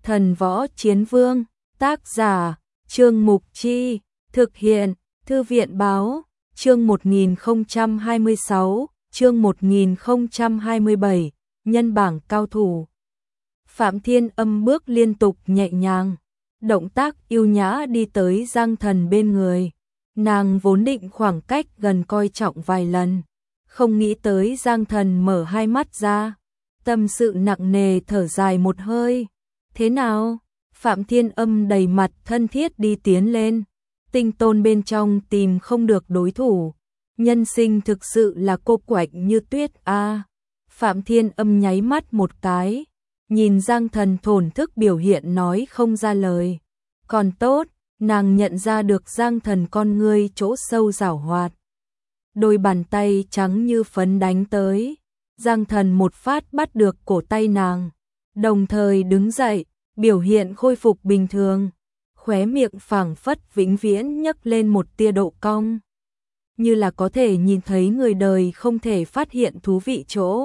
Thần Võ Chiến Vương, tác giả, Trương Mục Chi, thực hiện, Thư viện Báo, chương 1026, chương 1027, nhân bảng cao thủ. Phạm Thiên Âm bước liên tục nhẹ nhàng, động tác yêu nhã đi tới Giang Thần bên người. Nàng vốn định khoảng cách gần coi trọng vài lần, không nghĩ tới Giang Thần mở hai mắt ra, tâm sự nặng nề thở dài một hơi. Thế nào? Phạm Thiên Âm đầy mặt thân thiết đi tiến lên. Tinh tôn bên trong tìm không được đối thủ, nhân sinh thực sự là cô quạnh như tuyết a. Phạm Thiên Âm nháy mắt một cái, nhìn Giang Thần thổn thức biểu hiện nói không ra lời. Còn tốt, nàng nhận ra được Giang Thần con ngươi chỗ sâu giảo hoạt. Đôi bàn tay trắng như phấn đánh tới, Giang Thần một phát bắt được cổ tay nàng, đồng thời đứng dậy, biểu hiện khôi phục bình thường, khóe miệng phảng phất vĩnh viễn nhấc lên một tia độ cong, như là có thể nhìn thấy người đời không thể phát hiện thú vị chỗ.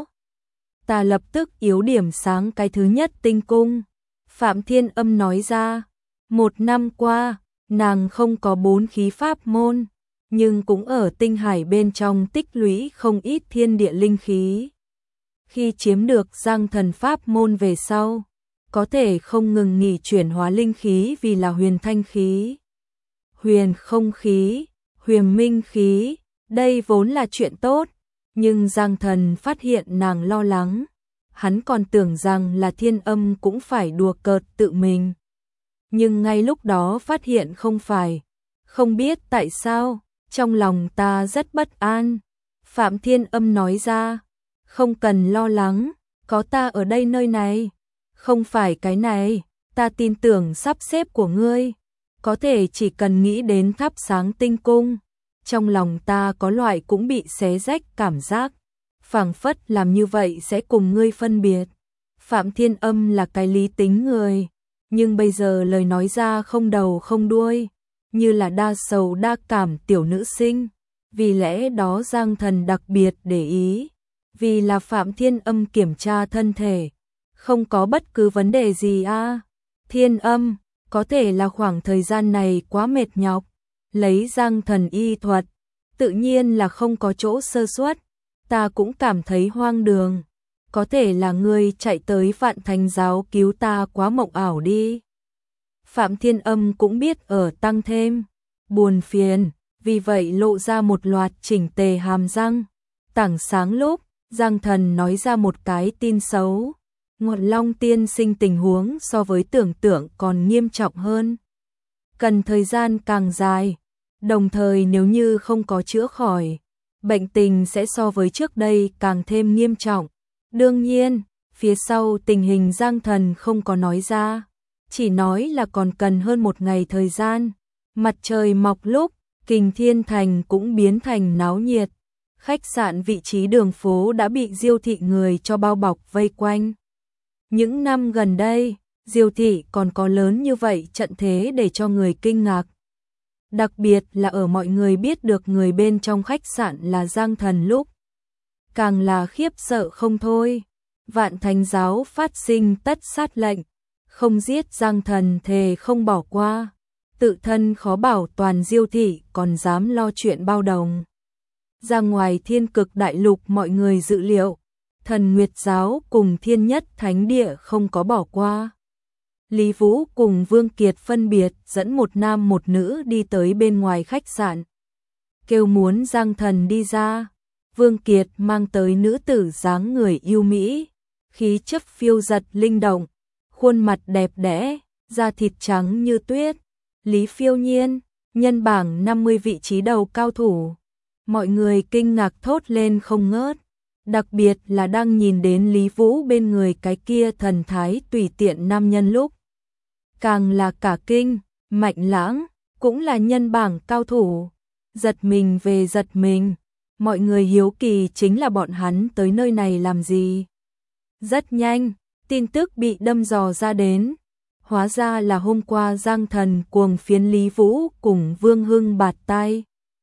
Ta lập tức yếu điểm sáng cái thứ nhất tinh cung. Phạm Thiên Âm nói ra, 1 năm qua, nàng không có 4 khí pháp môn, nhưng cũng ở tinh hải bên trong tích lũy không ít thiên địa linh khí. Khi chiếm được Giang Thần pháp môn về sau, có thể không ngừng nghỉ chuyển hóa linh khí vì là huyền thanh khí, huyền không khí, huyền minh khí, đây vốn là chuyện tốt, nhưng Giang Thần phát hiện nàng lo lắng, hắn còn tưởng rằng là Thiên Âm cũng phải đùa cợt tự mình. Nhưng ngay lúc đó phát hiện không phải, không biết tại sao, trong lòng ta rất bất an. Phạm Thiên Âm nói ra, không cần lo lắng, có ta ở đây nơi này. Không phải cái này, ta tin tưởng sắp xếp của ngươi, có thể chỉ cần nghĩ đến thắp sáng tinh cung, trong lòng ta có loại cũng bị xé rách cảm giác, phảng phất làm như vậy sẽ cùng ngươi phân biệt. Phạm Thiên Âm là cái lý tính người, nhưng bây giờ lời nói ra không đầu không đuôi, như là đa sầu đa cảm tiểu nữ sinh, vì lẽ đó Giang Thần đặc biệt để ý, vì là Phạm Thiên Âm kiểm tra thân thể. Không có bất cứ vấn đề gì a. Thiên Âm, có thể là khoảng thời gian này quá mệt nhọc, lấy Giang Thần y thuật, tự nhiên là không có chỗ sơ suất, ta cũng cảm thấy hoang đường, có thể là ngươi chạy tới Vạn Thánh giáo cứu ta quá mộng ảo đi. Phạm Thiên Âm cũng biết ở tăng thêm, buồn phiền, vì vậy lộ ra một loạt chỉnh tề hàm răng. Tảng sáng lúc, Giang Thần nói ra một cái tin xấu. Ngọt Long tiên sinh tình huống so với tưởng tượng còn nghiêm trọng hơn. Cần thời gian càng dài, đồng thời nếu như không có chữa khỏi, bệnh tình sẽ so với trước đây càng thêm nghiêm trọng. Đương nhiên, phía sau tình hình Giang Thần không có nói ra, chỉ nói là còn cần hơn 1 ngày thời gian. Mặt trời mọc lúc, Kình Thiên Thành cũng biến thành náo nhiệt. Khách sạn vị trí đường phố đã bị Diêu thị người cho bao bọc vây quanh. Những năm gần đây, Diêu thị còn có lớn như vậy trận thế để cho người kinh ngạc. Đặc biệt là ở mọi người biết được người bên trong khách sạn là Giang Thần lúc, càng là khiếp sợ không thôi. Vạn Thánh giáo phát sinh tất sát lệnh, không giết Giang Thần thề không bỏ qua. Tự thân khó bảo toàn Diêu thị còn dám lo chuyện bao đồng. Ra ngoài Thiên Cực đại lục mọi người dự liệu, Thần Nguyệt giáo cùng Thiên Nhất Thánh địa không có bỏ qua. Lý Vũ cùng Vương Kiệt phân biệt dẫn một nam một nữ đi tới bên ngoài khách sạn, kêu muốn Giang Thần đi ra. Vương Kiệt mang tới nữ tử dáng người yêu mỹ, khí chất phiêu giật linh động, khuôn mặt đẹp đẽ, da thịt trắng như tuyết. Lý Phiêu Nhiên, nhân bảng 50 vị trí đầu cao thủ. Mọi người kinh ngạc thốt lên không ngớt, đặc biệt là đang nhìn đến Lý Vũ bên người cái kia thần thái tùy tiện nam nhân lúc. Càng là cả kinh, Mạnh Lãng, cũng là nhân bảng cao thủ. Giật mình về giật mình, mọi người hiếu kỳ chính là bọn hắn tới nơi này làm gì. Rất nhanh, tin tức bị đâm dò ra đến. Hóa ra là hôm qua Giang Thần cuồng phiến Lý Vũ cùng Vương Hưng bạt tai.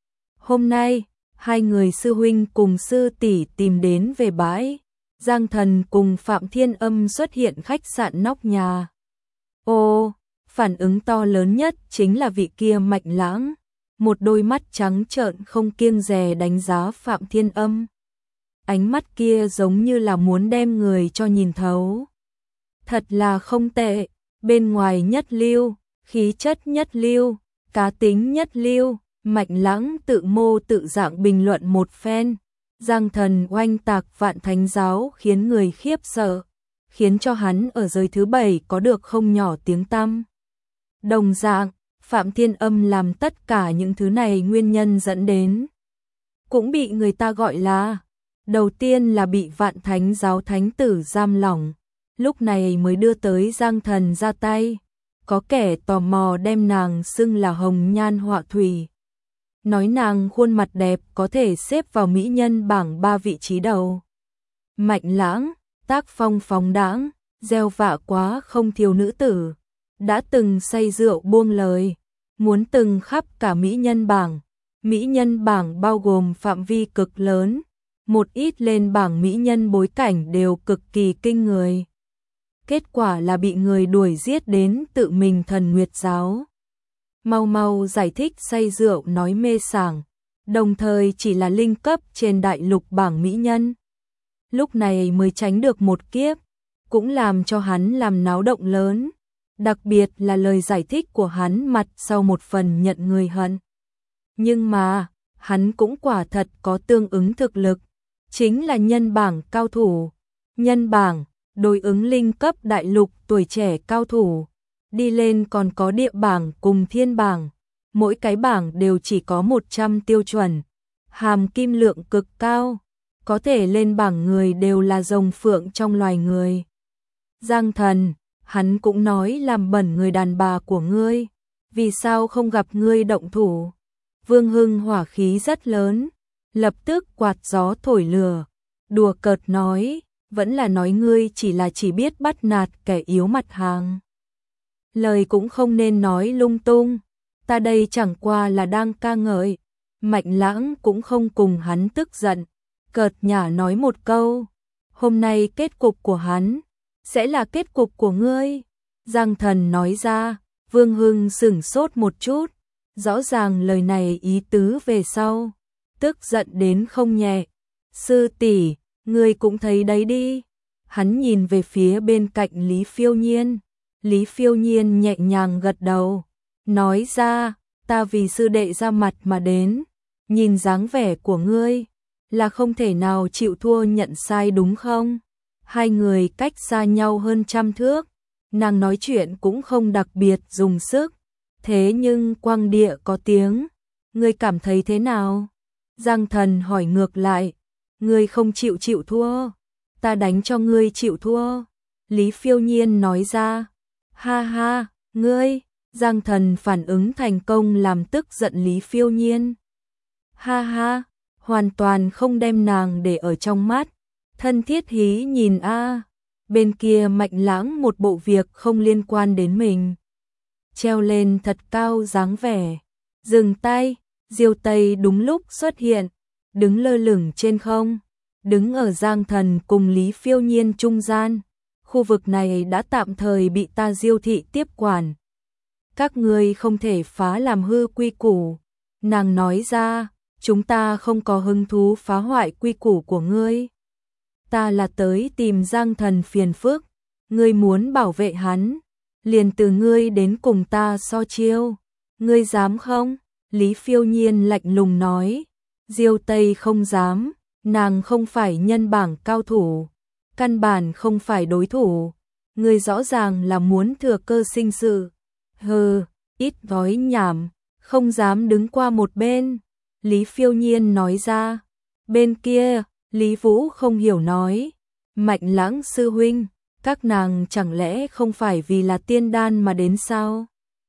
Hôm nay, hai người sư huynh cùng sư tỷ tìm đến về bãi. Giang Thần cùng Phạm Thiên Âm xuất hiện khách sạn nóc nhà. Ô, phản ứng to lớn nhất chính là vị kia Mạnh Lãng, một đôi mắt trắng trợn không kiêng dè đánh giá Phạm Thiên Âm. Ánh mắt kia giống như là muốn đem người cho nhìn thấu. Thật là không tệ, bên ngoài nhất lưu, khí chất nhất lưu, cá tính nhất lưu, Mạnh Lãng tự mô tự dạng bình luận một phen. Giang Thần oanh tạc Vạn Thánh giáo khiến người khiếp sợ, khiến cho hắn ở giới thứ 7 có được không nhỏ tiếng tăm. Đồng dạng, Phạm Thiên Âm làm tất cả những thứ này nguyên nhân dẫn đến cũng bị người ta gọi là, đầu tiên là bị Vạn Thánh giáo thánh tử giam lỏng, lúc này mới đưa tới Giang Thần ra tay. Có kẻ tò mò đem nàng xưng là hồng nhan họa thủy, nói nàng khuôn mặt đẹp có thể xếp vào mỹ nhân bảng 3 vị trí đầu. Mạnh Lãng, tác phong phóng đãng, gieo vạ quá không thiếu nữ tử, đã từng say rượu buông lời, muốn từng khắp cả mỹ nhân bảng. Mỹ nhân bảng bao gồm phạm vi cực lớn, một ít lên bảng mỹ nhân bối cảnh đều cực kỳ kinh người. Kết quả là bị người đuổi giết đến tự mình Thần Nguyệt giáo. Mau mau giải thích say rượu nói mê sảng, đồng thời chỉ là linh cấp trên đại lục bảng mỹ nhân. Lúc này mới tránh được một kiếp, cũng làm cho hắn làm náo động lớn. Đặc biệt là lời giải thích của hắn mặt sau một phần nhận người hận. Nhưng mà, hắn cũng quả thật có tương ứng thực lực, chính là nhân bảng cao thủ. Nhân bảng, đối ứng linh cấp đại lục tuổi trẻ cao thủ. Đi lên còn có địa bảng cùng thiên bảng, mỗi cái bảng đều chỉ có 100 tiêu chuẩn, hàm kim lượng cực cao, có thể lên bảng người đều là rồng phượng trong loài người. Giang Thần, hắn cũng nói làm bẩn người đàn bà của ngươi, vì sao không gặp ngươi động thủ? Vương Hưng hỏa khí rất lớn, lập tức quạt gió thổi lửa, đùa cợt nói, vẫn là nói ngươi chỉ biết bắt nạt kẻ yếu mặt hàng. Lời cũng không nên nói lung tung, ta đây chẳng qua là đang ca ngợi. Mạnh Lãng cũng không cùng hắn tức giận, cợt nhả nói một câu, hôm nay kết cục của hắn sẽ là kết cục của ngươi. Giang Thần nói ra, Vương Hưng sửng sốt một chút, rõ ràng lời này ý tứ về sau, tức giận đến không nhẹ. Sư tỷ, ngươi cũng thấy đấy đi. Hắn nhìn về phía bên cạnh Lý Phiêu Nhiên. Lý Phiêu Nhiên nhẹ nhàng gật đầu, nói ra, ta vì sư đệ ra mặt mà đến, nhìn dáng vẻ của ngươi, là không thể nào chịu thua nhận sai đúng không? Hai người cách xa nhau hơn 100 thước, nàng nói chuyện cũng không đặc biệt dùng sức, thế nhưng quang địa có tiếng, ngươi cảm thấy thế nào? Giang Thần hỏi ngược lại, ngươi không chịu thua, ta đánh cho ngươi chịu thua. Lý Phiêu Nhiên nói ra, ha ha, ngươi. Giang Thần phản ứng thành công làm tức giận Lý Phiêu Nhiên. Ha ha, hoàn toàn không đem nàng để ở trong mắt, thân thiết hí nhìn a. Bên kia Mạnh Lãng một bộ việc không liên quan đến mình, treo lên thật cao dáng vẻ, dừng tay. Diêu Tây đúng lúc xuất hiện, đứng lơ lửng trên không, đứng ở Giang Thần cùng Lý Phiêu Nhiên trung gian. Khu vực này đã tạm thời bị ta Diêu thị tiếp quản, các ngươi không thể phá làm hư quy củ. Nàng nói ra, chúng ta không có hứng thú phá hoại quy củ của ngươi. Ta là tới tìm Giang Thần phiền phức, ngươi muốn bảo vệ hắn, liền từ ngươi đến cùng ta so chiêu, ngươi dám không? Lý Phiêu Nhiên lạnh lùng nói. Diêu Tây không dám, nàng không phải nhân bảng cao thủ, căn bản không phải đối thủ, ngươi rõ ràng là muốn thừa cơ sinh sự. Hừ, ít nói nhảm, không dám đứng qua một bên. Lý Phiêu Nhiên nói ra. Bên kia, Lý Vũ không hiểu nói, Mạnh Lãng sư huynh, các nàng chẳng lẽ không phải vì là tiên đan mà đến sao?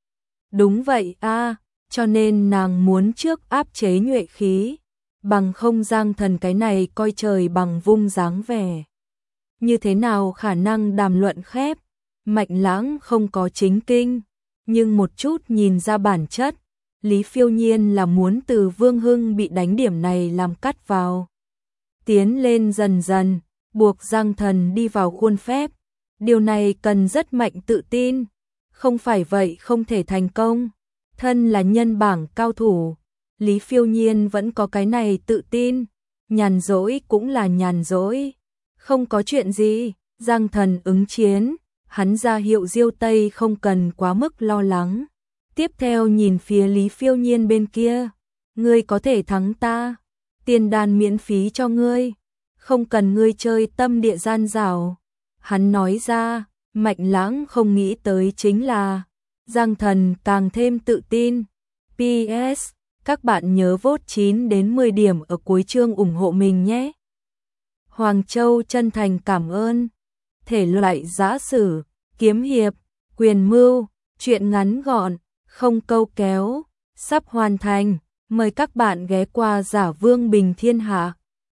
Đúng vậy a, cho nên nàng muốn trước áp chế nhuệ khí, bằng không Giang Thần cái này coi trời bằng vung dáng vẻ. Như thế nào khả năng đàm luận khép? Mạnh Lãng không có chính kinh, nhưng một chút nhìn ra bản chất, Lý Phiêu Nhiên là muốn từ Vương Hưng bị đánh điểm này làm cắt vào. Tiến lên dần dần, buộc Giang Thần đi vào khuôn phép. Điều này cần rất mạnh tự tin, Không phải vậy không thể thành công. Thân là nhân bảng cao thủ, Lý Phiêu Nhiên vẫn có cái này tự tin. Nhàn rỗi cũng là nhàn rỗi. Không có chuyện gì, Giang Thần ứng chiến, hắn ra hiệu Diêu Tây không cần quá mức lo lắng. Tiếp theo nhìn phía Lý Phiêu Nhiên bên kia, ngươi có thể thắng ta, tiền đàn miễn phí cho ngươi, không cần ngươi chơi tâm địa gian dảo. Hắn nói ra, Mạnh Lãng không nghĩ tới chính là Giang Thần càng thêm tự tin. PS, các bạn nhớ vote 9 đến 10 điểm ở cuối chương ủng hộ mình nhé. Hoàng Châu chân thành cảm ơn. Thể loại giã sử, kiếm hiệp, quyền mưu, truyện ngắn gọn, không câu kéo, sắp hoàn thành. Mời các bạn ghé qua Giả Vương Bình Thiên Hạ.